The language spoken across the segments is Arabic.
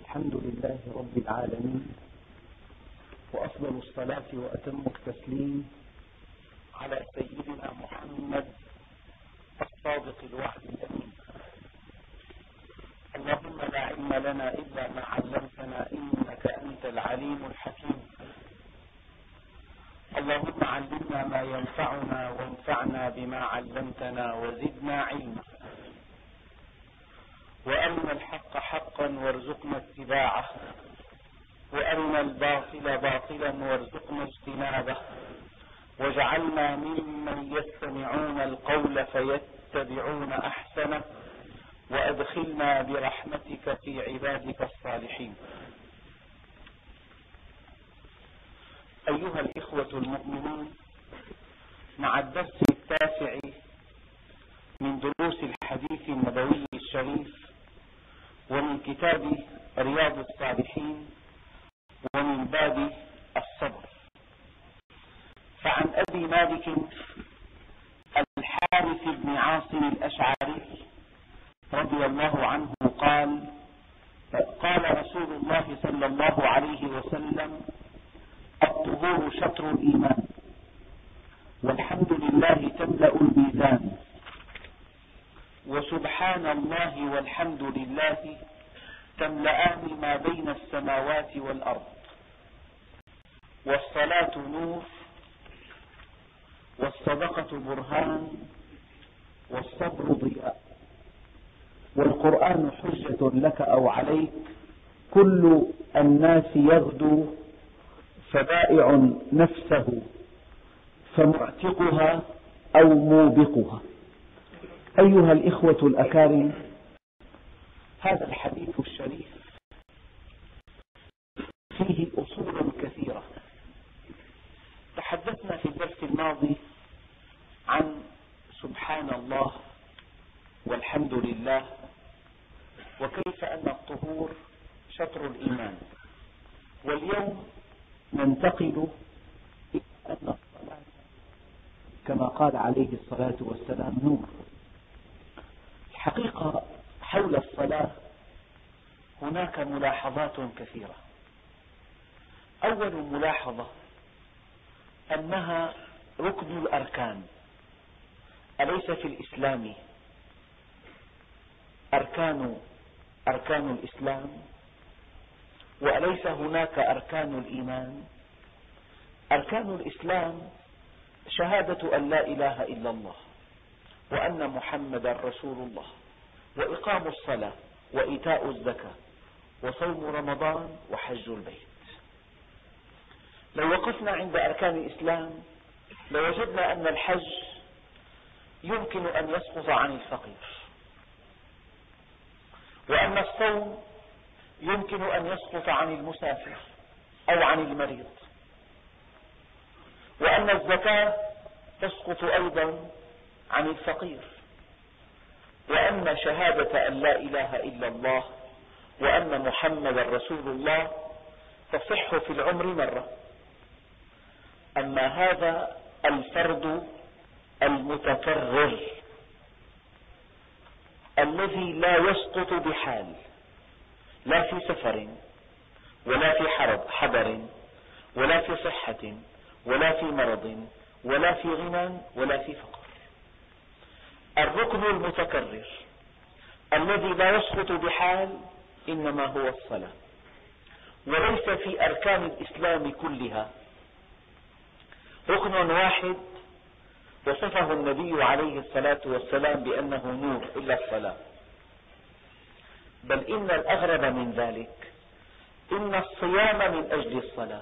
الحمد لله رب العالمين، وأفضل الصلاة وأتم التسليم على سيدنا محمد الصادق الوعد الأمين. اللهم لا علم لنا إلا ما علمتنا إنك أنت العليم الحكيم. اللهم علمنا ما ينفعنا وانفعنا بما علمتنا وزدنا علما، وأرنا الحق حقا وارزقنا اتباعه، وأرنا الباطل باطلا وارزقنا اجتنابه، واجعلنا ممن يستمعون القول فيتبعون أحسنه، وأدخلنا برحمتك في عبادك الصالحين. أيها الإخوة المؤمنون، مع الدرس التاسع من دروس الحديث النبوي الشريف ومن كتاب رياض الصالحين ومن باب الصبر. فعن أبي مالك الحارث بن عاصم الأشعري رضي الله عنه قال: قال رسول الله صلى الله عليه وسلم: الطهور شطر الإيمان، والحمد لله تملأ الميزان، وسبحان الله والحمد لله تملأان ما بين السماوات والأرض، والصلاة نور، والصدقة برهان، والصبر ضياء، والقرآن حجة لك أو عليك، كل الناس يغدو فبائع نفسه فمعتقها أو موبقها. أيها الإخوة الأكارم، هذا الحديث الشريف فيه أصول كثيرة. تحدثنا في الدرس الماضي عن سبحان الله والحمد لله، وكيف أن الطهور شطر الإيمان. واليوم ننتقل إلى أن الصلاة كما قال عليه الصلاة والسلام نور. الحقيقة حول الصلاة هناك ملاحظات كثيرة. أول ملاحظة أنها ركن الأركان. أليس في الإسلام أركان الإسلام؟ وأليس هناك أركان الإيمان؟ أركان الإسلام شهادة أن لا إله إلا الله، وأن محمدا رسول الله، وإقام الصلاة، وإيتاء الزكاة، وصوم رمضان، وحج البيت. لو وقفنا عند أركان الإسلام لوجدنا أن الحج يمكن أن يسقط عن الفقير، وأن الصوم يمكن أن يسقط عن المسافر أو عن المريض، وأن الزكاة تسقط أيضا عن الفقير، وأن شهادة أن لا إله إلا الله وأن محمدا رسول الله تصح في العمر مرة. أما هذا الفرد المتكرر الذي لا يسقط بحال، لا في سفر ولا في حضر ولا في صحة ولا في مرض ولا في غنى ولا في فقر. الركن المتكرر الذي لا يسقط بحال إنما هو الصلاة. وليس في أركان الإسلام كلها ركن واحد وصفه النبي عليه الصلاة والسلام بأنه نور إلا الصلاة، بل إن الأغرب من ذلك إن الصيام من أجل الصلاة،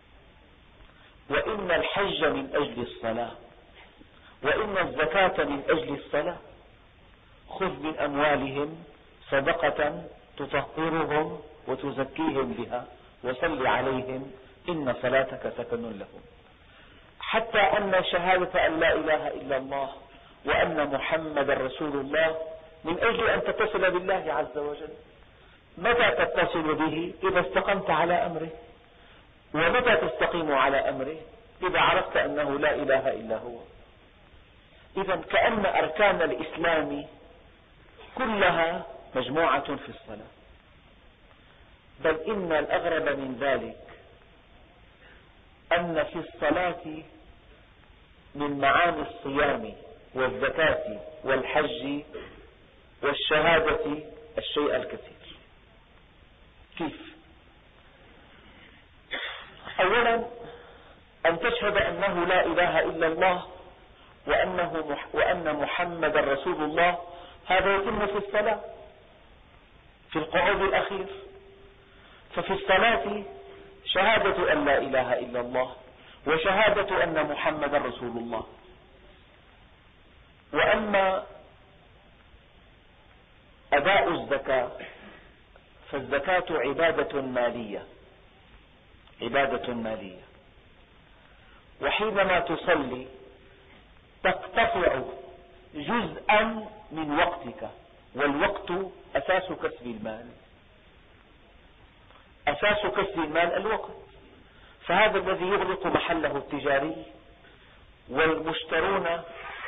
وإن الحج من أجل الصلاة، وإن الزكاة من أجل الصلاة. خذ من أموالهم صدقة تطهرهم وتزكيهم بها وصل عليهم إن صلاتك سكن لهم. حتى أن شهادة أن لا إله إلا الله وأن محمد رسول الله من أجل أن تتصل بالله عز وجل. متى تتصل به؟ إذا استقمت على أمره. ومتى تستقيم على أمره؟ إذا عرفت أنه لا إله إلا هو. إذا كأن أركان الإسلام كلها مجموعة في الصلاة. بل إن الأغرب من ذلك أن في الصلاة من معاني الصيام والزكاة والحج والشهادة الشيء الكثير. كيف؟ أولا أن تشهد أنه لا إله إلا الله وأن محمد رسول الله، هذا يتم في الصلاة في القعود الأخير. ففي الصلاة شهادة أن لا إله إلا الله وشهادة أن محمد رسول الله. وأما أداء الزكاة فالزكاة عبادة مالية، وحينما تصلي تقتطع جزءا من وقتك، والوقت أساس كسب المال، أساس كسب المال الوقت. فهذا الذي يغلق محله التجاري والمشترون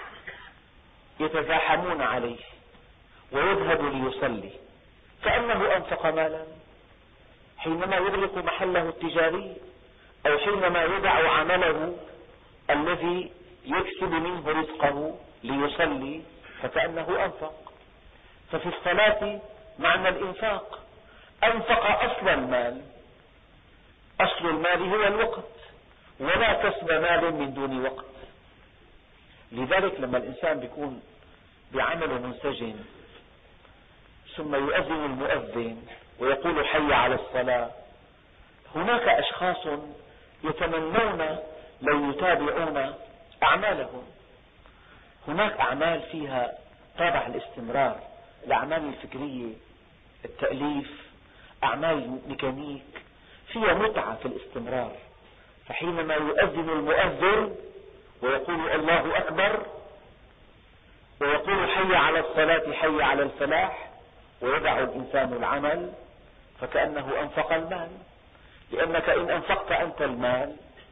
يتزاحمون عليه ويذهب ليصلي كأنه أنفق مالا. حينما يغلق محله التجاري أو حينما يدع عمله الذي يكسب منه رزقه ليصلي فكأنه أنفق. ففي الصلاة معنى الإنفاق، أنفق أصل المال. أصل المال هو الوقت، ولا كسب مال من دون وقت. لذلك لما الإنسان بيكون بعمل منسجم ثم يؤذن المؤذن ويقول حي على الصلاة، هناك أشخاص يتمنون لو يتابعون أعمالهم. هناك أعمال فيها طابع الاستمرار، الأعمال الفكرية، التأليف، أعمال ميكانيك فيها متعة في الاستمرار. فحينما يؤذن المؤذن ويقول الله أكبر ويقول حي على الصلاة حي على الفلاح ويدع الإنسان العمل فكأنه أنفق المال. لأنك إن أنفقت أنت المال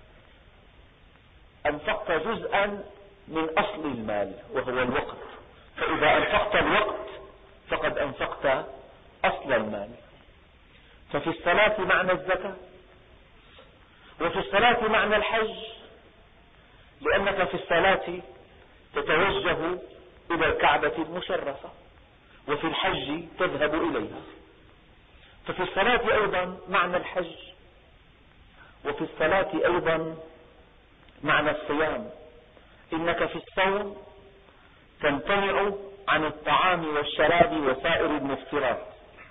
أنفقت جزءا من أصل المال وهو الوقت، فإذا أنفقت الوقت فقد أنفقت أصل المال. ففي الصلاة معنى الزكاة، وفي الصلاة معنى الحج، لأنك في الصلاة تتوجه إلى الكعبة المشرفة، وفي الحج تذهب إليها. ففي الصلاة أيضا معنى الحج، وفي الصلاة أيضا معنى الصيام. إنك في الصوم تمتنع عن الطعام والشراب وسائر المفطرات،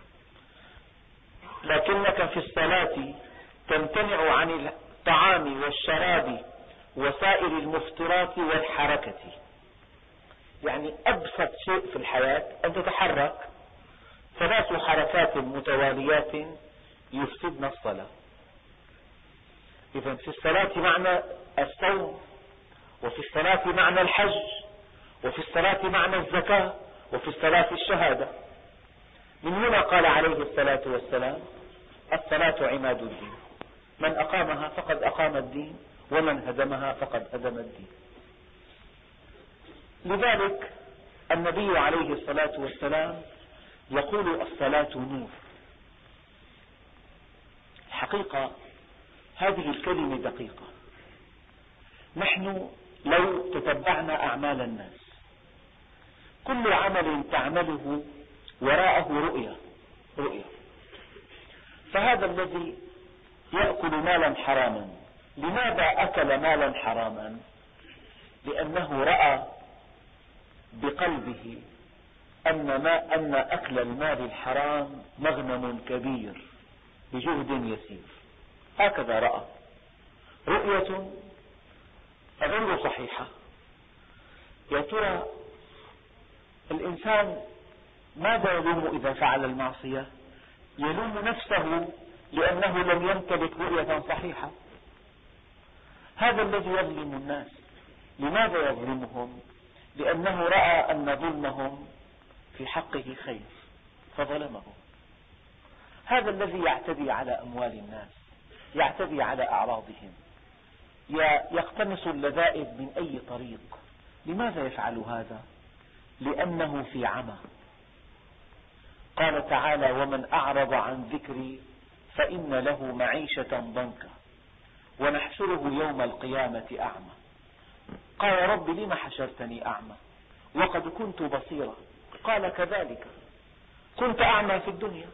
لكنك في الصلاة تمتنع عن الطعام والشراب وسائر المفطرات والحركة. يعني أبسط شيء في الحياة أن تتحرك، 3 حركات متواليات يفسدن الصلاة. إذن في الصلاة معنى الصوم، وفي الصلاة معنى الحج، وفي الصلاة معنى الزكاة، وفي الصلاة الشهادة. من هنا قال عليه الصلاة والسلام: الصلاة عماد الدين، من أقامها فقد أقام الدين، ومن هدمها فقد هدم الدين. لذلك النبي عليه الصلاة والسلام يقول: الصلاة نور. الحقيقة هذه الكلمة دقيقة. نحن لو تتبعنا أعمال الناس، كل عمل تعمله وراءه رؤية. فهذا الذي يأكل مالا حراما، لماذا أكل مالا حراما؟ لأنه رأى بقلبه أن أكل المال الحرام مغنم كبير بجهد يسير. هكذا رأى رؤية غير صحيحة. يا ترى الإنسان ماذا يلوم إذا فعل المعصية؟ يلوم نفسه لأنه لم يمتلك رؤية صحيحة. هذا الذي يظلم الناس. لماذا يظلمهم؟ لأنه رأى أن ظلمهم في حقه خير فظلمهم. هذا الذي يعتدي على أموال الناس، يعتدي على أعراضهم، يقتنص اللذائذ من أي طريق. لماذا يفعل هذا؟ لأنه في عمى. قال تعالى: ومن أعرض عن ذكري فإن له معيشة ضنكا ونحشره يوم القيامة أعمى. قال رب لم حشرتني أعمى وقد كنت بصيرا؟ قال كذلك كنت أعمى في الدنيا.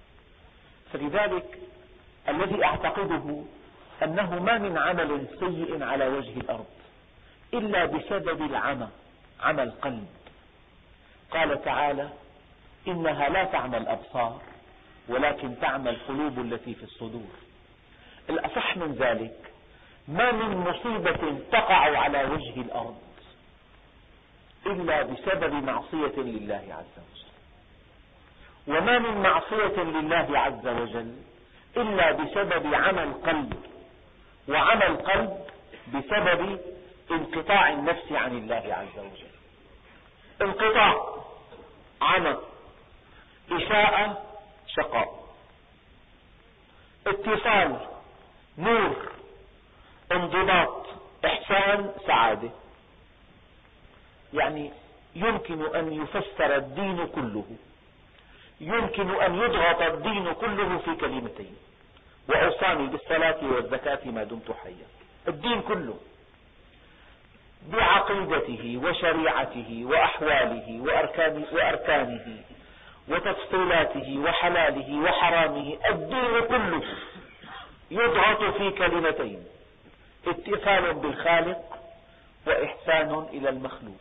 فلذلك الذي أعتقده أنه ما من عمل سيء على وجه الأرض إلا بسبب العمى، عمى القلب. قال تعالى إنها لا تعمى الأبصار ولكن تعمى القلوب التي في الصدور. الأصح من ذلك ما من مصيبة تقع على وجه الأرض إلا بسبب معصية لله عز وجل، وما من معصية لله عز وجل إلا بسبب عمى القلب، وعمى القلب بسبب انقطاع النفس عن الله عز وجل. انقطاع، عمى، إساءة، شقاء، اتصال، نور، انضباط، إحسان، سعادة. يعني يمكن أن يفسر الدين كله، يمكن أن يضغط الدين كله في كلمتين: وأوصاني بالصلاة والزكاة ما دمت حيا. الدين كله بعقيدته وشريعته وأحواله وأركانه وتفصيلاته وحلاله وحرامه، الدين كله يضغط في كلمتين: اتصال بالخالق وإحسان إلى المخلوق.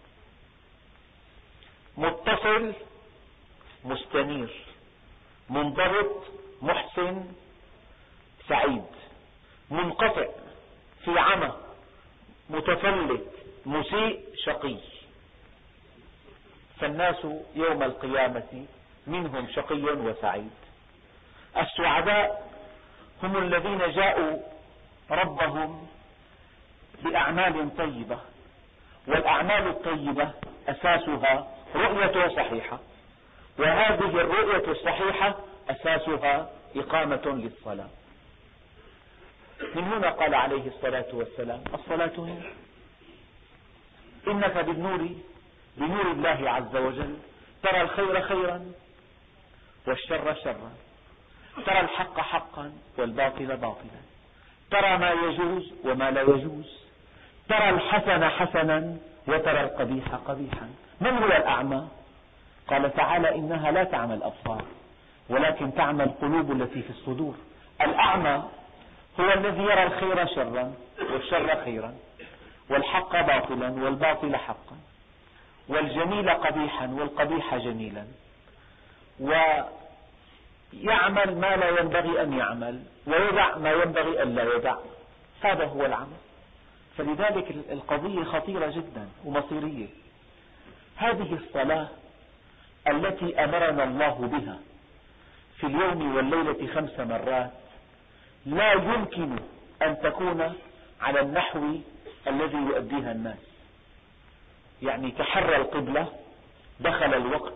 متصل، مستنير، منضبط، محسن، سعيد. منقطع، في عمى، متفلت، مسيء، شقي. فالناس يوم القيامة منهم شقي وسعيد. السعداء هم الذين جاءوا ربهم بأعمال طيبة، والأعمال الطيبة أساسها رؤية صحيحة، وهذه الرؤية الصحيحة أساسها إقامة للصلاة. من هنا قال عليه الصلاة والسلام: الصلاة نور. إنك بنور الله عز وجل ترى الخير خيرا والشر شرا، ترى الحق حقا والباطل باطلا، ترى ما يجوز وما لا يجوز، ترى الحسن حسنا وترى القبيح قبيحا. من هو الأعمى؟ قال تعالى: إنها لا تعمى الأبصار ولكن تعمى القلوب التي في الصدور. الأعمى هو الذي يرى الخير شرا والشر خيرا، والحق باطلا والباطل حقا، والجميل قبيحا والقبيح جميلا، ويعمل ما لا ينبغي أن يعمل ويدع ما ينبغي أن لا يدع. هذا هو العمل. فلذلك القضية خطيرة جدا ومصيرية. هذه الصلاة التي أمرنا الله بها في اليوم والليلة 5 مرات لا يمكن أن تكون على النحو الذي يؤديها الناس. يعني تحرى القبلة، دخل الوقت،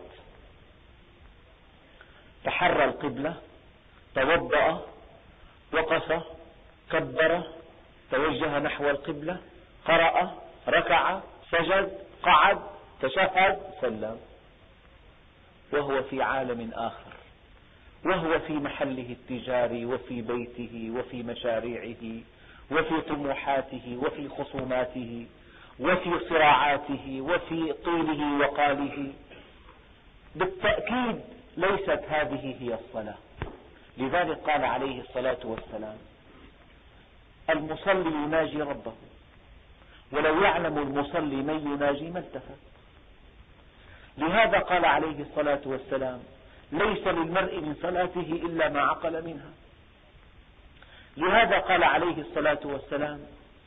تحرى القبلة، توضأ، وقف، كبر، توجه نحو القبلة، قرأ، ركع، سجد، قعد، تشهد، سلم، وهو في عالم آخر، وهو في محله التجاري وفي بيته وفي مشاريعه وفي طموحاته وفي خصوماته وفي صراعاته وفي طيله وقاله. بالتأكيد ليست هذه هي الصلاة. لذلك قال عليه الصلاة والسلام: المصلي يناجي ربه، ولو يعلم المصلي من يناجي ما التفت. لهذا قال عليه الصلاة والسلام: ليس للمرء من صلاته إلا ما عقل منها. لهذا قال عليه الصلاة والسلام،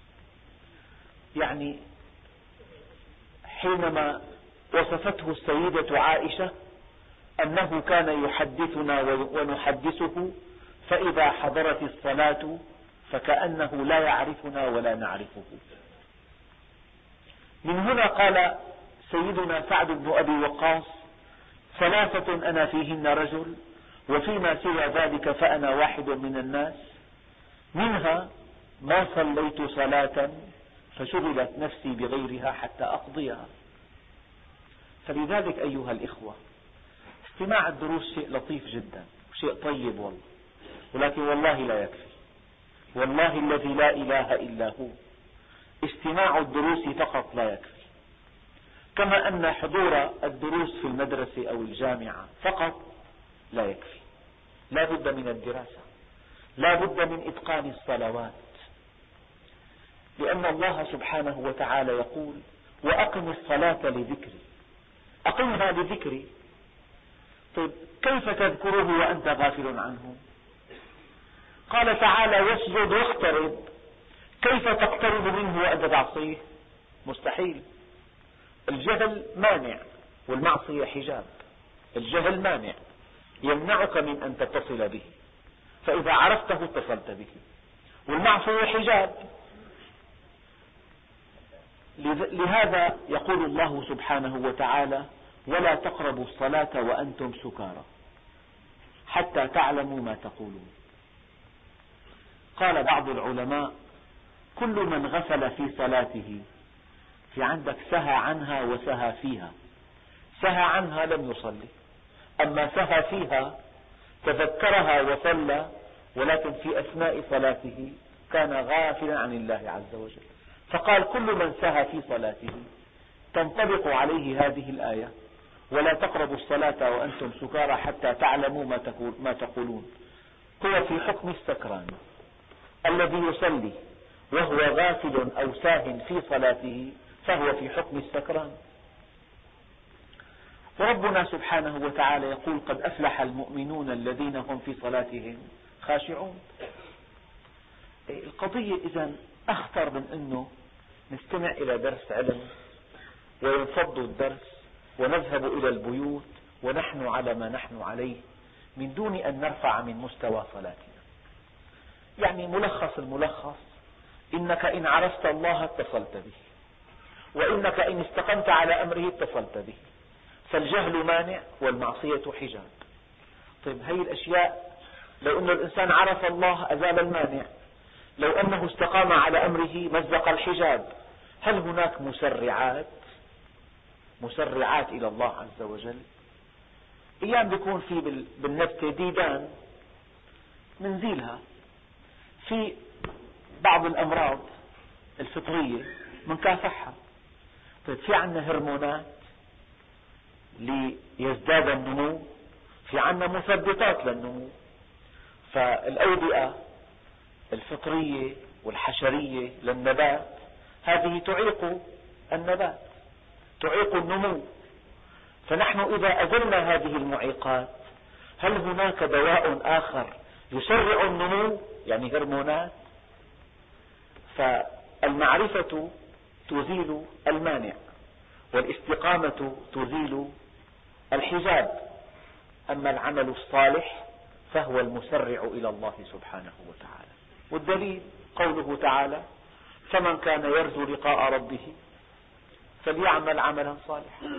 يعني حينما وصفته السيدة عائشة أنه كان يحدثنا ونحدثه، فإذا حضرت الصلاة فكأنه لا يعرفنا ولا نعرفه. من هنا قال سيدنا سعد بن أبي وقاص: 3 أنا فيهن رجل وفيما سوى ذلك فأنا واحد من الناس، منها ما صليت صلاة فشغلت نفسي بغيرها حتى أقضيها. فلذلك أيها الإخوة، استماع الدروس شيء لطيف جدا، شيء طيب والله، ولكن والله لا يكفي، والله الذي لا إله إلا هو استماع الدروس فقط لا يكفي، كما أن حضور الدروس في المدرسة أو الجامعة فقط لا يكفي، لا بد من الدراسة، لا بد من إتقان الصلوات، لأن الله سبحانه وتعالى يقول: وأقم الصلاة لذكري. أقمها لذكري. طيب كيف تذكره وأنت غافل عنه؟ قال تعالى: واسجد واقترب. كيف تقترب منه وأنت تعصيه؟ مستحيل. الجهل مانع والمعصية حجاب. الجهل مانع يمنعك من أن تتصل به، فإذا عرفته اتصلت به، والمعصية حجاب. لهذا يقول الله سبحانه وتعالى: ولا تقربوا الصلاة وأنتم سكارى حتى تعلموا ما تقولون. قال بعض العلماء: كل من غفل في صلاته، في عندك سهى عنها وسهى فيها. سهى عنها لم يصلي، أما سهى فيها تذكرها وصلى، ولكن في أثناء صلاته كان غافلا عن الله عز وجل. فقال: كل من سهى في صلاته تنطبق عليه هذه الآية: ولا تقربوا الصلاة وأنتم سكارى حتى تعلموا ما تقولون. هو في حكم السكران الذي يصلي وهو غافل أو ساهٍ في صلاته، فهو في حكم السكران. وربنا سبحانه وتعالى يقول: قد أفلح المؤمنون الذين هم في صلاتهم خاشعون. القضية إذن أخطر من أنه نستمع إلى درس علم وينفض الدرس ونذهب إلى البيوت ونحن على ما نحن عليه من دون أن نرفع من مستوى صلاتنا. يعني ملخص الملخص: إنك إن عرفت الله اتصلت به، وإنك إن استقمت على أمره اتصلت به، فالجهل مانع والمعصية حجاب. طيب هذه الأشياء لو أن الإنسان عرف الله أزال المانع، لو أنه استقام على أمره مزق الحجاب. هل هناك مسرعات إلى الله عز وجل؟ أيام بيكون في بالنبتة ديدان منزيلها، في بعض الأمراض الفطرية منكافحها. طيب في عندنا هرمونات ليزداد النمو، في عندنا مثبطات للنمو. فالأوبئة الفطرية والحشرية للنبات هذه تعيق النبات، تعيق النمو. فنحن إذا أزلنا هذه المعيقات، هل هناك دواء آخر يسرع النمو؟ يعني هرمونات. فالمعرفة تزيل المانع، والاستقامة تزيل الحجاب. أما العمل الصالح فهو المسرع إلى الله سبحانه وتعالى. والدليل قوله تعالى: فمن كان يرجو لقاء ربه فليعمل عملا صالحا.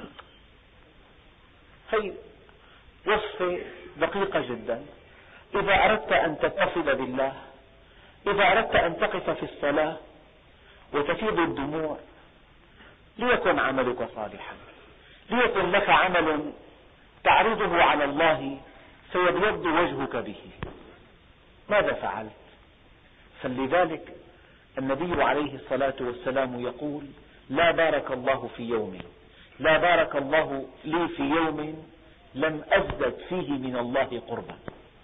هي وصفة دقيقة جدا. إذا أردت أن تتصل بالله، إذا أردت أن تقف في الصلاة وتفيض الدموع، ليكن عملك صالحا، ليكن لك عمل تعرضه على الله فيبيض وجهك به. ماذا فعلت؟ فلذلك النبي عليه الصلاة والسلام يقول: لا بارك الله في يوم، لا بارك الله لي في يوم لم أزدد فيه من الله قربا.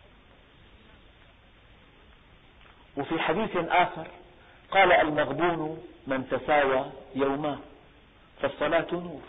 وفي حديث آخر قال: المغبون من تساوى يوما، فالصلاة نور،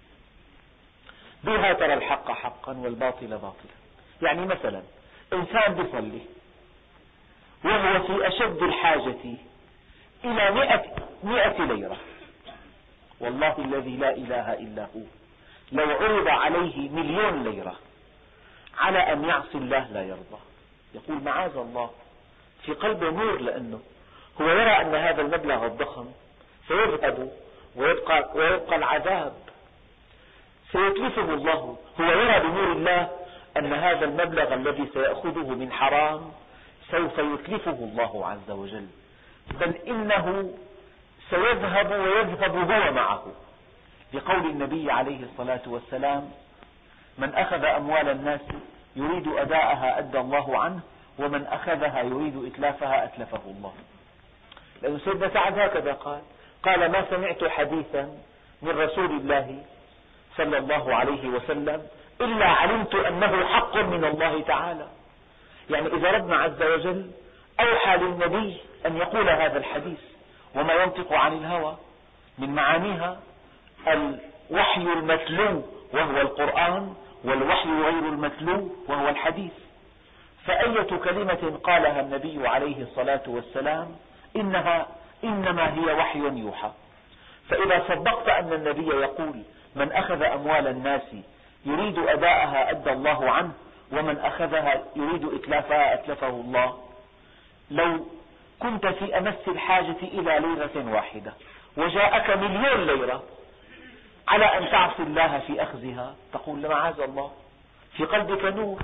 بها ترى الحق حقا والباطل باطلا. يعني مثلا إنسان بيصلي وهو في أشد الحاجة إلى 100 ليرة، والله الذي لا إله إلا هو لو عرض عليه 1,000,000 ليرة على أن يعصي الله لا يرضى. يقول: معاذ الله. في قلبه نور، لأنه هو يرى أن هذا المبلغ الضخم سيذهب ويبقى العذاب سيتلفه الله. هو يرى بنور الله أن هذا المبلغ الذي سيأخذه من حرام سوف يتلفه الله عز وجل، بل إنه سيذهب ويذهب هو معه، لقول النبي عليه الصلاة والسلام: من أخذ أموال الناس يريد أداءها أدى الله عنه، ومن أخذها يريد إتلافها أتلفه الله. لأن سيدنا سعد هكذا قال ما سمعت حديثا من رسول الله صلى الله عليه وسلم إلا علمت أنه حق من الله تعالى. يعني إذا ربنا عز وجل أوحى للنبي أن يقول هذا الحديث، وما ينطق عن الهوى من معانيها الوحي المتلو وهو القرآن، والوحي غير المتلو وهو الحديث، فأية كلمة قالها النبي عليه الصلاة والسلام إنما هي وحي يوحى. فإذا صدقت أن النبي يقول من أخذ أموال الناس يريد أداءها أدى الله عنه، ومن أخذها يريد إتلافها أتلفه الله، لو كنت في أمس الحاجة إلى ليرة واحدة وجاءك 1,000,000 ليرة على أن تعصي الله في أخذها، تقول معاذ الله، في قلبك نور.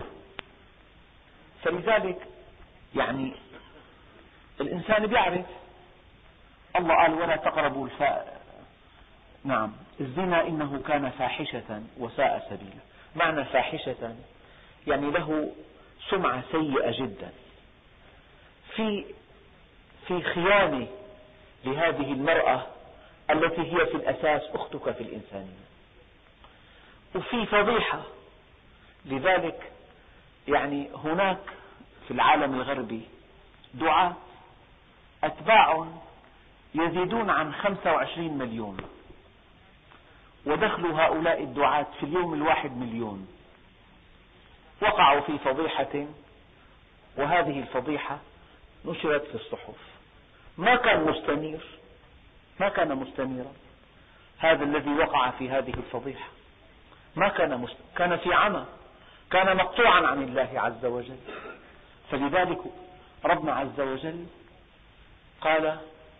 فلذلك يعني الإنسان بيعرف الله قال ولا تقربوا الزنا إنه كان فاحشة وساء سبيلا. معنى فاحشة يعني له سمعة سيئة جدا، في خيانة لهذه المرأة التي هي في الأساس أختك في الإنسانية، وفي فضيحة. لذلك يعني هناك في العالم الغربي دعاة أتباع يزيدون عن 25 مليون، ودخل هؤلاء الدعاة في اليوم الواحد 1,000,000. وقعوا في فضيحة، وهذه الفضيحة نشرت في الصحف. ما كان مستنيرا هذا الذي وقع في هذه الفضيحة، كان في عمى، كان مقطوعا عن الله عز وجل. فلذلك ربنا عز وجل قال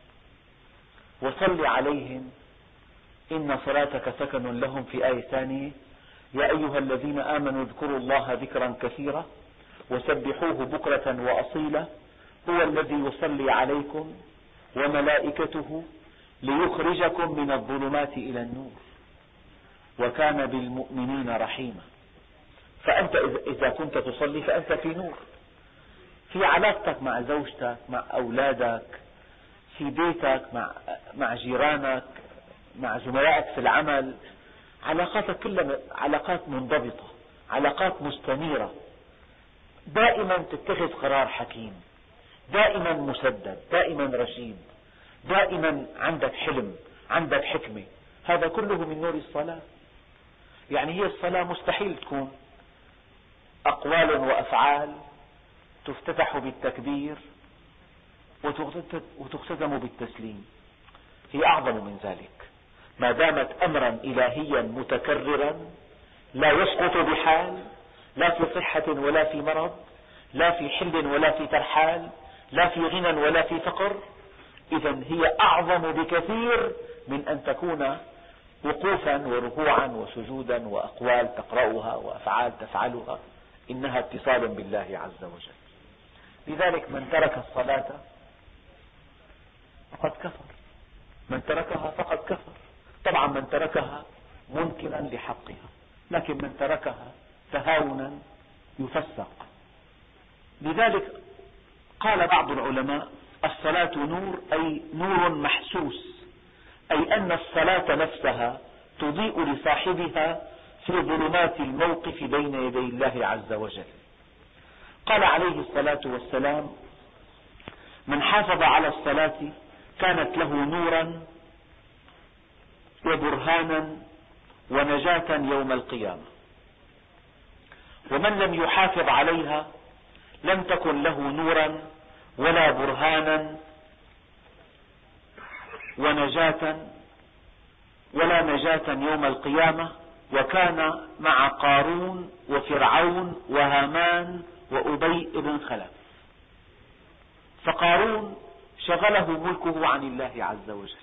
وصل عليهم إن صلاتك سكن لهم، في آية ثانية يا أيها الذين آمنوا اذكروا الله ذكرا كثيرا وسبحوه بكرة وأصيلا هو الذي يصلي عليكم وملائكته ليخرجكم من الظلمات إلى النور وكان بالمؤمنين رحيما. فأنت إذا كنت تصلي فأنت في نور، في علاقتك مع زوجتك، مع أولادك، في بيتك، مع جيرانك، مع زملائك في العمل، علاقاتك كلها علاقات منضبطة، علاقات مستنيرة، دائما تتخذ قرار حكيم، دائما مسدد، دائما رشيد، دائما عندك حلم، عندك حكمة. هذا كله من نور الصلاة. يعني هي الصلاة مستحيل تكون أقوال وأفعال تفتتح بالتكبير وتختتم بالتسليم، هي أعظم من ذلك. ما دامت أمرا إلهيا متكررا لا يسقط بحال، لا في صحة ولا في مرض، لا في حل ولا في ترحال، لا في غنى ولا في فقر، إذن هي أعظم بكثير من أن تكون وقوفا وركوعا وسجودا وأقوال تقرأها وأفعال تفعلها، إنها اتصال بالله عز وجل. لذلك من ترك الصلاة فقد كفر، من تركها فقد كفر. طبعا من تركها منكرا لحقها، لكن من تركها تهاونا يفسق. لذلك قال بعض العلماء الصلاة نور، أي نور محسوس، أي أن الصلاة نفسها تضيء لصاحبها في ظلمات الموقف بين يدي الله عز وجل. قال عليه الصلاة والسلام من حافظ على الصلاة كانت له نورا وبرهانا ونجاة يوم القيامة، ومن لم يحافظ عليها لم تكن له نورا ولا برهانا ولا نجاة يوم القيامة، وكان مع قارون وفرعون وهامان وأبي بن خلف. فقارون شغله ملكه عن الله عز وجل،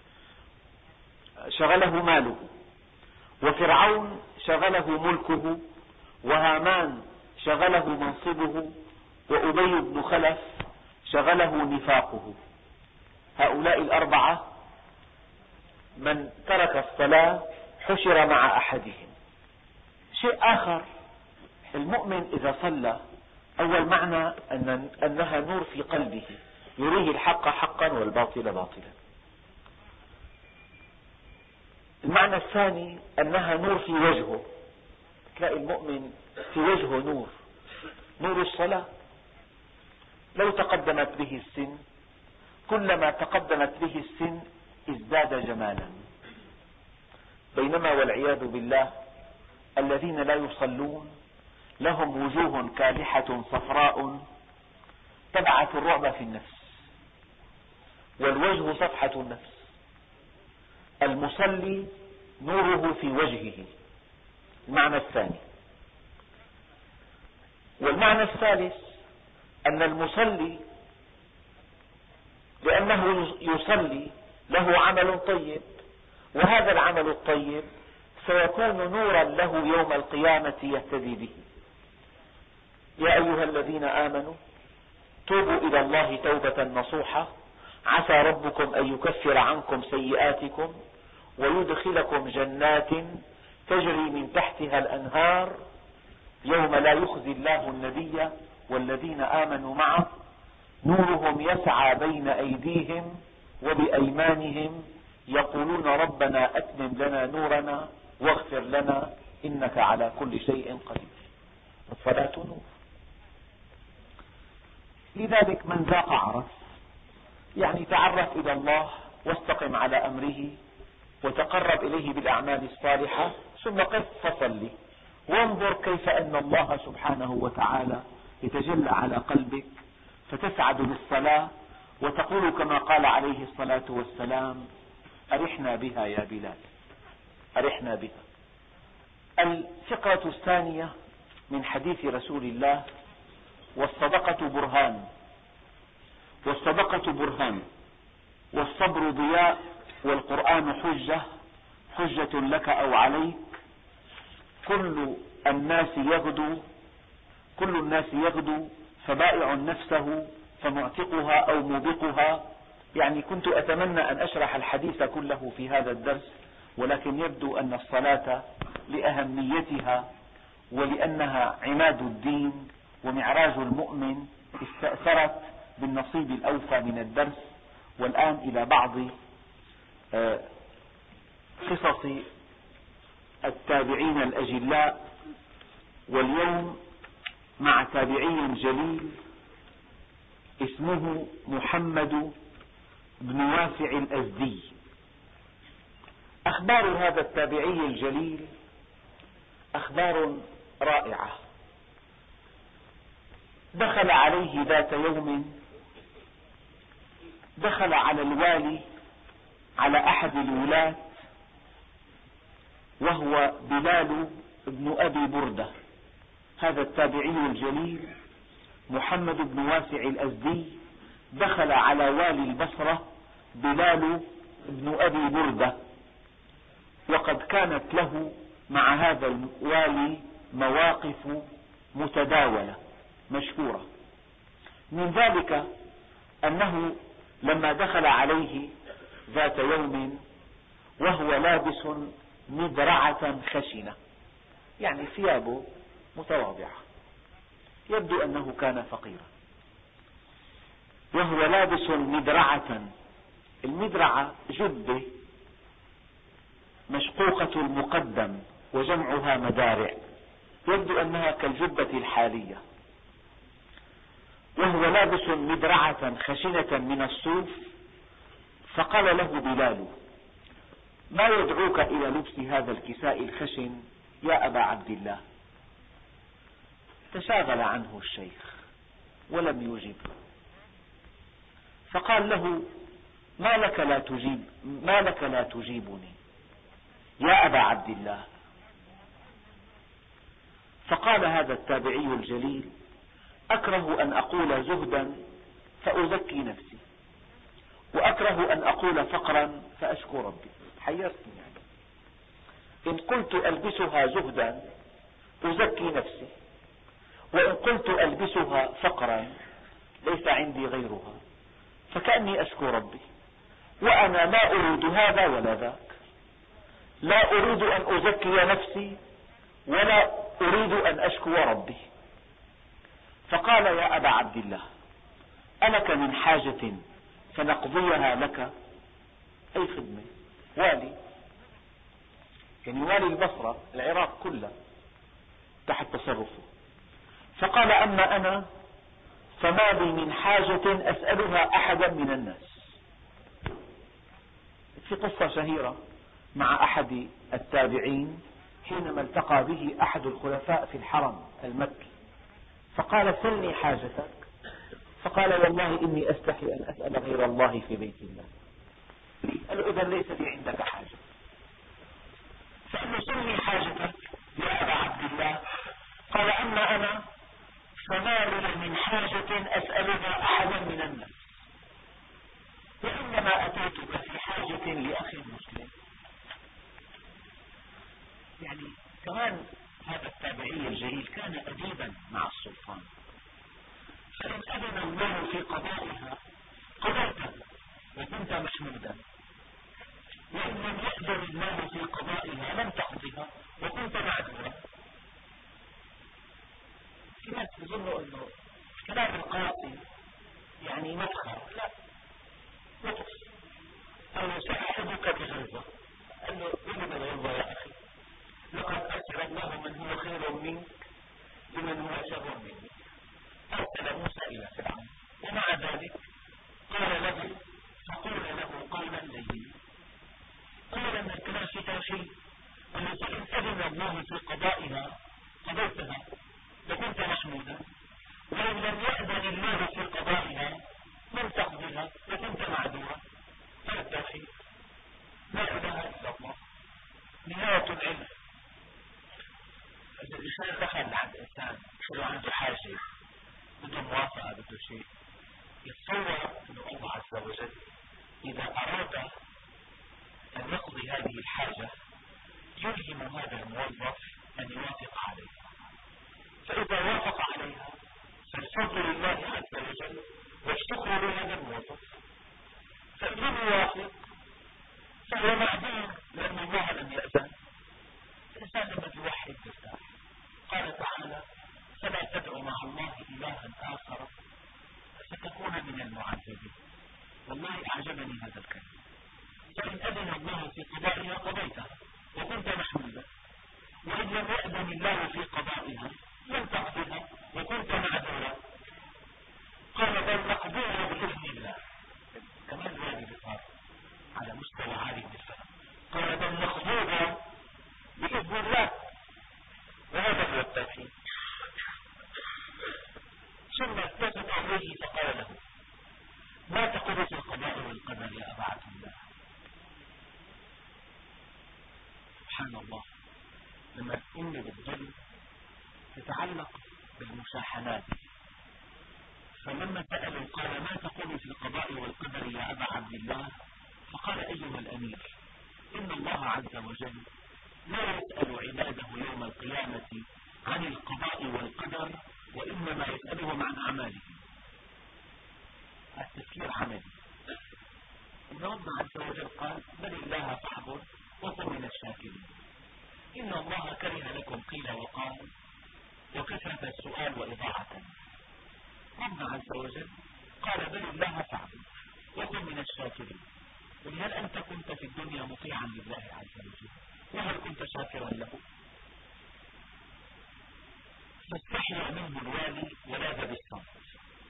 شغله ماله، وفرعون شغله ملكه، وهامان شغله منصبه، وأبي بن خلف شغله نفاقه. هؤلاء الأربعة من ترك الصلاة حشر مع أحدهم. شيء آخر، المؤمن إذا صلى أول معنى أنها نور في قلبه، يريه الحق حقا والباطل باطلا. المعنى الثاني أنها نور في وجهه، تلاقي المؤمن في وجهه نور، نور الصلاة. لو تقدمت به السن، كلما تقدمت به السن ازداد جمالا. بينما والعياذ بالله الذين لا يصلون لهم وجوه كالحة صفراء تبعث الرعب في النفس، والوجه صفحة النفس. المصلي نوره في وجهه، المعنى الثاني. والمعنى الثالث أن المصلي لأنه يصلي له عمل طيب، وهذا العمل الطيب سيكون نورا له يوم القيامة يهتدي به. يا أيها الذين آمنوا توبوا إلى الله توبة نصوحة عسى ربكم أن يكفر عنكم سيئاتكم ويدخلكم جنات تجري من تحتها الأنهار يوم لا يخزي الله النبي والذين آمنوا معه نورهم يسعى بين أيديهم وبأيمانهم يقولون ربنا أتمم لنا نورنا واغفر لنا إنك على كل شيء قدير. الصلاة نور. لذلك من ذاق عرف، يعني تعرف إلى الله واستقم على أمره وتقرب إليه بالأعمال الصالحة، ثم قف فصلي وانظر كيف أن الله سبحانه وتعالى يتجلى على قلبك فتسعد بالصلاة وتقول كما قال عليه الصلاة والسلام أرحنا بها يا بلال، أرحنا بها. الفقرة الثانية من حديث رسول الله: والصدقة برهان، والصدقة برهان، والصبر ضياء، والقرآن حجة، حجة لك أو عليك، كل الناس يغدو فبائع نفسه فمعتقها أو موبقها. يعني كنت أتمنى أن أشرح الحديث كله في هذا الدرس، ولكن يبدو أن الصلاة لأهميتها ولأنها عماد الدين ومعراج المؤمن استأثرت بالنصيب الأوفى من الدرس. والآن إلى بعض قصص التابعين الأجلاء، واليوم مع تابعي جليل اسمه محمد بن واسع الأزدي. أخبار هذا التابعي الجليل أخبار رائعة. دخل عليه ذات يوم، دخل على الوالي، على أحد الولاة، وهو بلال بن أبي بردة. هذا التابعي الجليل محمد بن واسع الأزدي دخل على والي البصرة بلال بن أبي بردة، وقد كانت له مع هذا الوالي مواقف متداولة مشهورة. من ذلك أنه لما دخل عليه ذات يوم وهو لابس مدرعة خشنة، يعني ثيابه متواضعة، يبدو أنه كان فقيرا، وهو لابس مدرعة. المدرعة جبة مشقوقة المقدم وجمعها مدارع، يبدو أنها كالجبة الحالية. وهو لابس مدرعة خشنة من الصوف، فقال له بلال: ما يدعوك إلى لبس هذا الكساء الخشن يا أبا عبد الله؟ تشاغل عنه الشيخ ولم يجب، فقال له: ما لك لا تجيبني يا أبا عبد الله؟ فقال هذا التابعي الجليل: أكره أن أقول زهدا فأزكي نفسي، وأكره أن أقول فقرا فأشكو ربي. حيرتني يعني، إن قلت ألبسها زهدا أزكي نفسي، وإن قلت ألبسها فقرا ليس عندي غيرها، فكأني أشكو ربي، وأنا لا أريد هذا ولا ذاك، لا أريد أن أزكي نفسي ولا أريد أن أشكو ربي. فقال يا أبا عبد الله ألك من حاجة فنقضيها لك؟ أي خدمة، والي، يعني والي البصرة العراق كلها تحت تصرفه. فقال أما أنا فما لي من حاجة أسألها أحدا من الناس. في قصة شهيرة مع أحد التابعين حينما التقى به أحد الخلفاء في الحرم المكي، فقال سلني حاجتك، فقال والله إني أستحي أن أسأل غير الله في بيت الله. قال له إذا ليس لي عندك حاجة. فقال له سلني حاجتك يا أبا عبد الله. قال أما أنا فما لي من حاجة أسألها أحدا من الناس، وإنما أتيتك في حاجة لأخي مسلم. يعني كمان هذا التابعي الجليل كان أديبا مع السلطان، فإن أذن الله في قضائها قضيتها وكنت محمودا، وإن لم يأذن الله في قضائها لم تقضها وكنت معذورا. في ناس يظنوا أنه كلام القاضي يعني مسخرة، لا، لطف. قال له سأعدك بغلظة. قال له إنما الغلظة يا أخي، لقد أسعى الله من هو خير منك بمن هو شر منك. أرسل موسى إلى فرعون ومع ذلك قال له فقول له قولا لينا. قال أن الكلام في توحيد، أنه فإن أذن الله في قضائها قضيتها وكنت محمودا، وإن لم يأذن الله في قضائها لم تقضيها وكنت معذورا. هذا التوحيد، لا إله إلا الله، نهاية العلم. إذا الإنسان دخل عند إنسان لو عنده حاجة بده موافقة بده شيء، يتصور أن الله عز وجل إذا أراد أن يقضي هذه الحاجة يلهم هذا الموظف أن يوافق عليها، فإذا وافق عليها فالفضل لله عز وجل والشكر لهذا الموظف. فإن لم يوافق فهو معذور لأن الله لم يأذن. الإنسان لما يوحد يرتاح. قال تعالى فلا تدعو مع الله إلها آخر فتكون من المعذبين. والله أعجبني هذا الكلام. فإن أذن الله في قضائها قضيتها وكنت محمودا، وإن لم يأذن الله في قضائها لم تقضها وكنت معذورا. قال بل نقضيها بإذن الله. كمان هذه صار على مستوى عالي بالفهم. قال بل نقضيها بإذن الله، وهذا هو التوحيد. ثم التفت عليه فقال له ما تقول في القضاء والقدر يا أبا عبد الله؟ سبحان الله، لما تؤمن بالظلم تتعلق بالمشاحنات. فلما سألوا قال ما تقول في القضاء والقدر يا أبا عبد الله؟ فقال أيها الأمير إن الله عز وجل لا يسأل عباده يوم القيامة عن القضاء والقدر، وإنما يسألهم عن أعمالهم. التفكير عملي. إن ربنا عز وجل قال بل الله فاعبد وكن من الشاكرين. إن الله كره لكم قيل وقال وكثرة السؤال وإضاعة. ربنا عز وجل قال بل الله فاعبد وكن من الشاكرين. هل أنت كنت في الدنيا مطيعا لله عز وجل؟ وهل كنت شاكرا له؟ فاستحيا منه الوالي ولاذ بالصمت.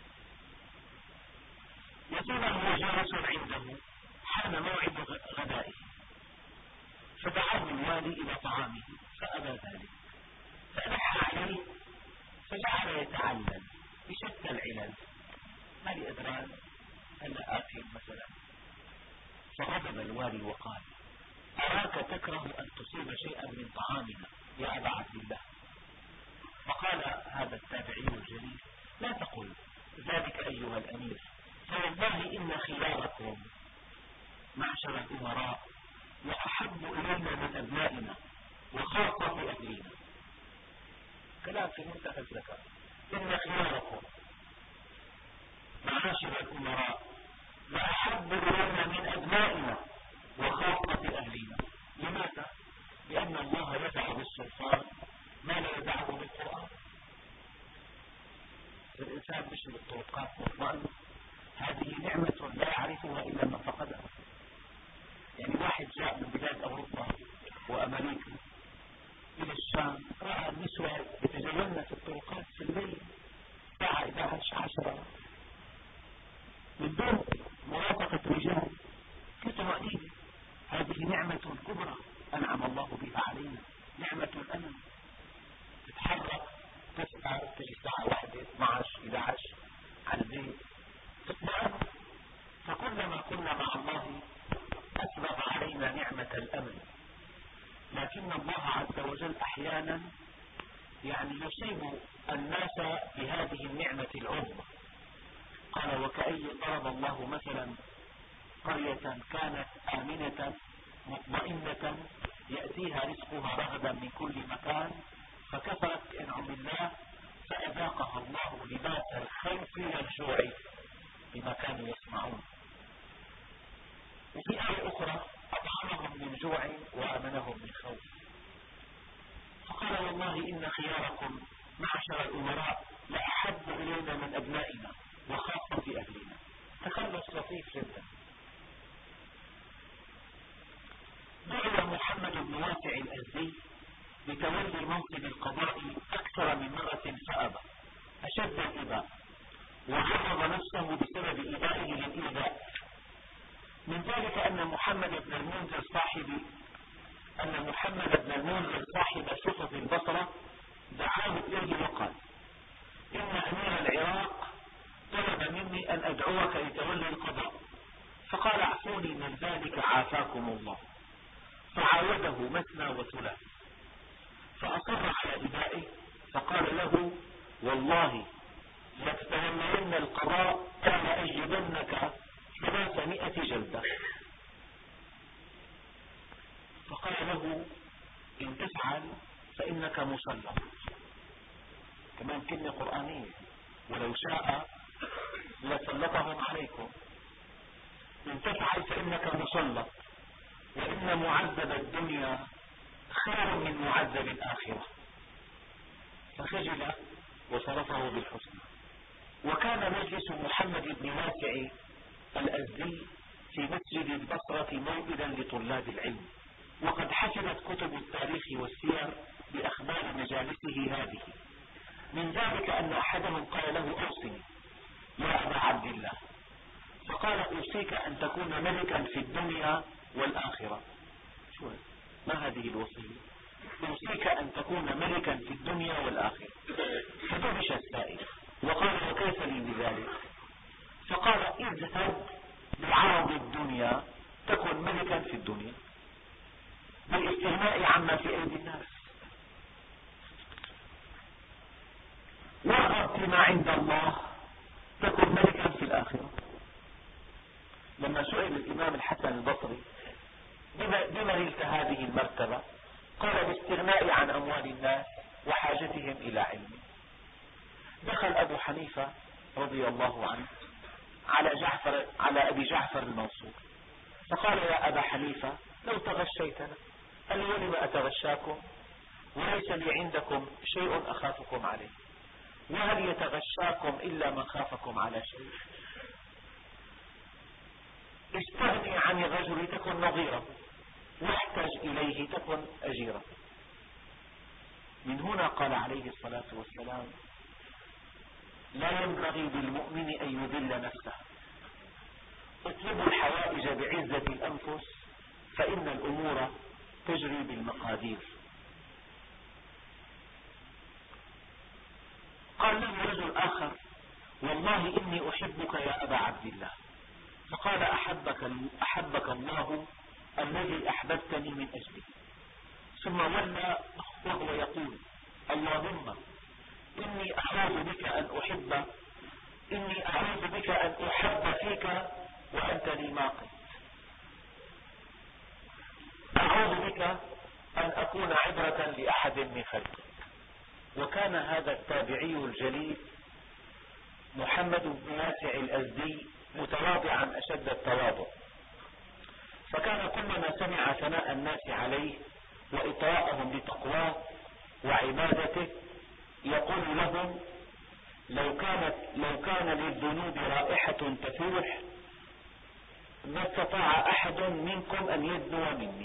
وفيما هو جالس عنده حان موعد غدائه، فدعاه الوالي إلى طعامه فأبى ذلك، فألح عليه فجعل يتعلل بشتى العلل. ما لي أدران هلا آكل مثلا. فغضب الوالي وقال أراك تكره أن تصيب شيئا من طعامنا يا أبا عبد الله. فقال هذا التابعي الجليل لا تقل ذلك أيها الأمير، فوالله إن خياركم معشر الأمراء وأحب إلينا من أبنائنا وخاصة أهلنا. كلام في منتهى الذكاء. إن خياركم معاشر الأمراء وأحب إلينا من أبنائنا وخاصة أهلنا. لماذا؟ لأن الله يدع بالسلطان ما لا يدعه بالقرآن. الإنسان مشي بالطرقات مطمئن، هذه نعمة لا يعرفها إلا من فقدها. يعني واحد جاء من بلاد أوروبا وأمريكا إلى الشام، رأى النسوة يتجولن في الطرقات في الليل الساعة 11-10 من دون مرافقة رجال في طمأنينة. هذه نعمة كبرى أنعم الله بها علينا، نعمة الأمن. تتحرك تسعى تجي الساعة 1-12-11 على البيت تطمئن. فكلما كنا مع الله أسبغ علينا نعمة الأمن. لكن الله عز وجل أحيانا يصيب الناس بهذه النعمة العظمى. قال: وكأي ضرب الله مثلا قرية كانت آمنة مطمئنة يأتيها رزقها رغدا من كل مكان فكفرت بأنعم الله فأذاقها الله لباس الخوف والجوع بما كانوا يصنعون. وفي آية أخرى: أطعمهم من جوع وآمنهم من خوف. فقال: والله إن خياركم معشر الأمراء لأحب إلينا من أبنائنا وخاصة في أهلنا. تخلص لطيف جدا. دعا محمد بن واسع الأزدي لتولي منصب القضاء أكثر من مرة فأبى أشد الإباء، وعرض نفسه بسبب إبائه للإيذاء. من ذلك أن محمد بن المنذر صاحب صفة البصرة دعاه إليه وقال: إن أمير العراق طلب مني أن أدعوك لتولي القضاء. فقال: اعفوني من ذلك عافاكم الله. فعاوده مثنى وثلاث فأصر على إبائه. فقال له: والله لتتولين القضاء أنا أجلدنك 300 جلدة. فقال له: إن تفعل فإنك مسلط. كمان كلمة قرآنية: ولو شاء لسلطهم عليكم. إن تفعل فإنك مسلط، وإن معذب الدنيا خير من معذب الآخرة. فخجل وصرفه بالحسنى. وكان مجلس محمد بن واسع الأزدي في مسجد البصرة موئدا لطلاب العلم، وقد حفظت كتب التاريخ والسير بأخبار مجالسه هذه. من ذلك أن أحدهم قال له: أوصني يا أبا عبد الله. فقال: أوصيك أن تكون ملكا في الدنيا والآخرة. شو ما هذه الوصية؟ أوصيك أن تكون ملكا في الدنيا والآخرة. فدهش السائل وقال: وكيف لي بذلك؟ فقال: اذهب بعرض الدنيا تكن ملكا في الدنيا بالاستغناء عما في أيدي الناس، وارغب فيما عند الله تكن ملكا في الآخرة. لما سئل الإمام الحسن البصري: بما نلت هذه المرتبة؟ قال: بالاستغناء عن أموال الناس وحاجتهم إلى علم. دخل أبو حنيفة رضي الله عنه على أبي جعفر المنصور فقال: يا أبا حنيفة لو تغشيتنا. قال: ولم أتغشاكم وليس لي عندكم شيء أخافكم عليه، وهل يتغشاكم إلا من خافكم على شيء؟ استغني عن الرجل تكن نظيره، واحتج إليه تكن أجيره. من هنا قال عليه الصلاة والسلام: لا ينبغي للمؤمن أن يذل نفسه، اطلبوا الحوائج بعزة الأنفس فإن الأمور تجري بالمقادير. قال له رجل آخر: والله إني أحبك يا أبا عبد الله. فقال: أحبك الله الذي أحببتني من أجله. ثم ولى وهو يقول: اللهم إني أعوذ بك أن أحب فيك وأنت لي ماقت. أعوذ بك أن أكون عبرة لأحد من خلقك. وكان هذا التابعي الجليل محمد بن واسع الأزدي متواضعا أشد التواضع، فكان كلما سمع ثناء الناس عليه وإطراءهم بتقواه وعبادته يقول لهم: لو كان للذنوب رائحة تفوح ما استطاع أحد منكم أن يدنو مني.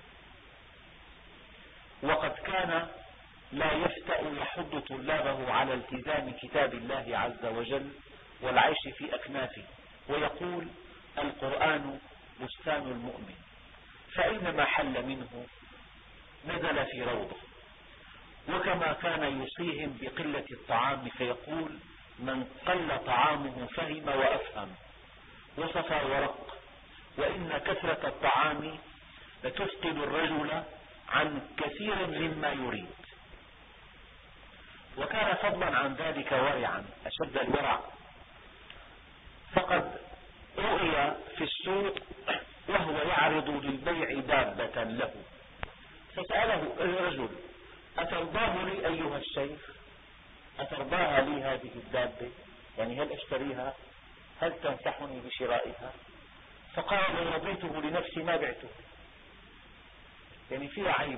وقد كان لا يفتأ يحض طلابه على التزام كتاب الله عز وجل والعيش في أكنافه، ويقول: القرآن بستان المؤمن، فأينما حل منه نزل في روضة. وكما كان يوصيهم بقلة الطعام فيقول: من قل طعامه فهم وأفهم وصفى ورق، وإن كثرة الطعام لتثقل الرجل عن كثير مما يريد. وكان فضلا عن ذلك ورعا أشد الورع، فقد رؤي في السوق وهو يعرض للبيع دابة له، فسأله الرجل: أترضاه لي أيها الشيخ؟ أترضاها لي هذه الدابة؟ يعني هل أشتريها؟ هل تنصحني بشرائها؟ فقال: لو رضيته لنفسي ما بعته، يعني فيها عيب،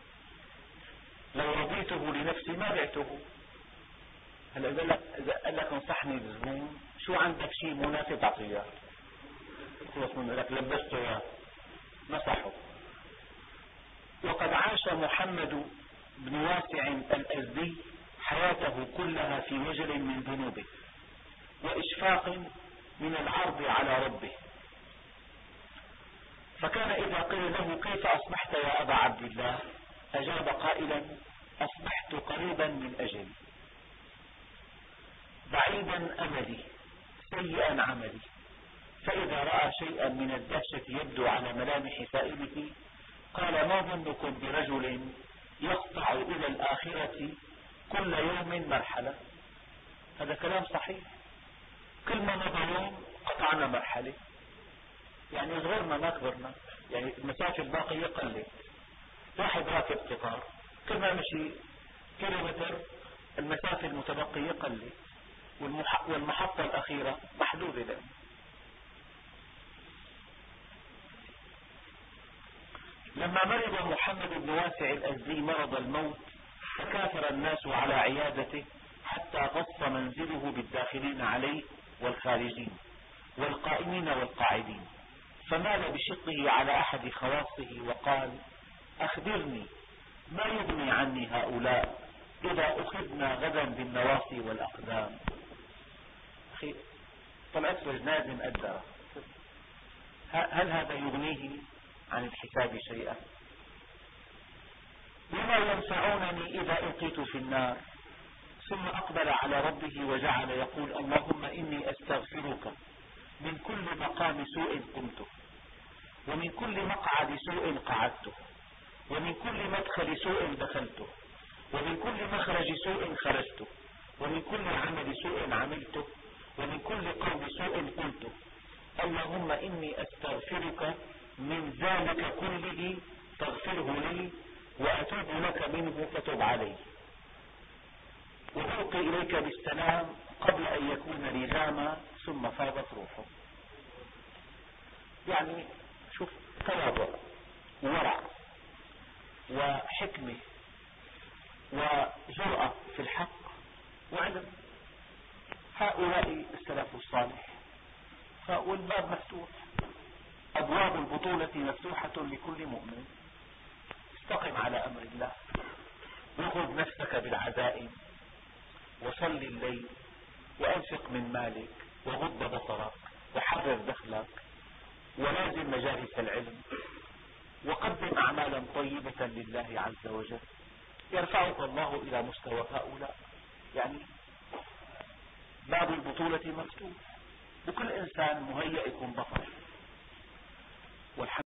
لو رضيته لنفسي ما بعته. هلا إذا قال لك انصحني الزبون، شو عندك شيء مناسب أعطيه، خلص من لك لبسته اياه مسحه. وقد عاش محمد بن واسع الأزدي حياته كلها في وجل من ذنوبه وإشفاق من العرض على ربه، فكان إذا قيل له: كيف أصبحت يا أبا عبد الله؟ أجاب قائلا: أصبحت قريبا من أجلي، بعيدا أملي، سيئا عملي. فإذا رأى شيئا من الدهشة يبدو على ملامح سائله قال: ما ظنكم برجل يقطع إلى الآخرة كل يوم مرحلة؟ هذا كلام صحيح، كل ما مضى يوم قطعنا مرحلة، يعني صغرنا ما كبرنا، يعني المسافة الباقية قلت. واحد راكب قطار كل ما مشي كيلومتر المسافة المتبقية قلت، والمحطة الأخيرة محدودة له. لما مرض محمد بن واسع الأزدي مرض الموت تكاثر الناس على عيادته حتى غص منزله بالداخلين عليه والخارجين والقائمين والقاعدين، فمال بشقه على أحد خواصه وقال: أخبرني ما يغني عني هؤلاء إذا أخذنا غدا بالنواصي والأقدام. أخي طلعت له جنازة مقدرة، هل هذا يغنيه عن الحساب شيئا؟ وما ينفعونني إذا ألقيت في النار. ثم أقبل على ربه وجعل يقول: اللهم إني أستغفرك من كل مقام سوء قمته، ومن كل مقعد سوء قعدته، ومن كل مدخل سوء دخلته، ومن كل مخرج سوء خرجته، ومن كل عمل سوء عملته، ومن كل قول سوء قلته. اللهم إني أستغفرك من ذلك كله فاغفره لي، وأتوب لك منه فتب علي، وألقي إليك بالسلام قبل أن يكون لزاما ثم فاضت روحه. يعني شوف تواضع وورع وحكمة وجرأة في الحق وعلم. هؤلاء السلف الصالح، والباب مفتوح، أبواب البطولة مفتوحة لكل مؤمن. استقم على أمر الله، وخذ نفسك بالعزائم، وصل الليل، وأنفق من مالك، وغض بصرك، وحرر دخلك، ولازم مجالس العلم، وقدم أعمالا طيبة لله عز وجل، يرفعك الله إلى مستوى هؤلاء. يعني باب البطولة مفتوح، وكل إنسان مهيأ يكون بطل. والحمد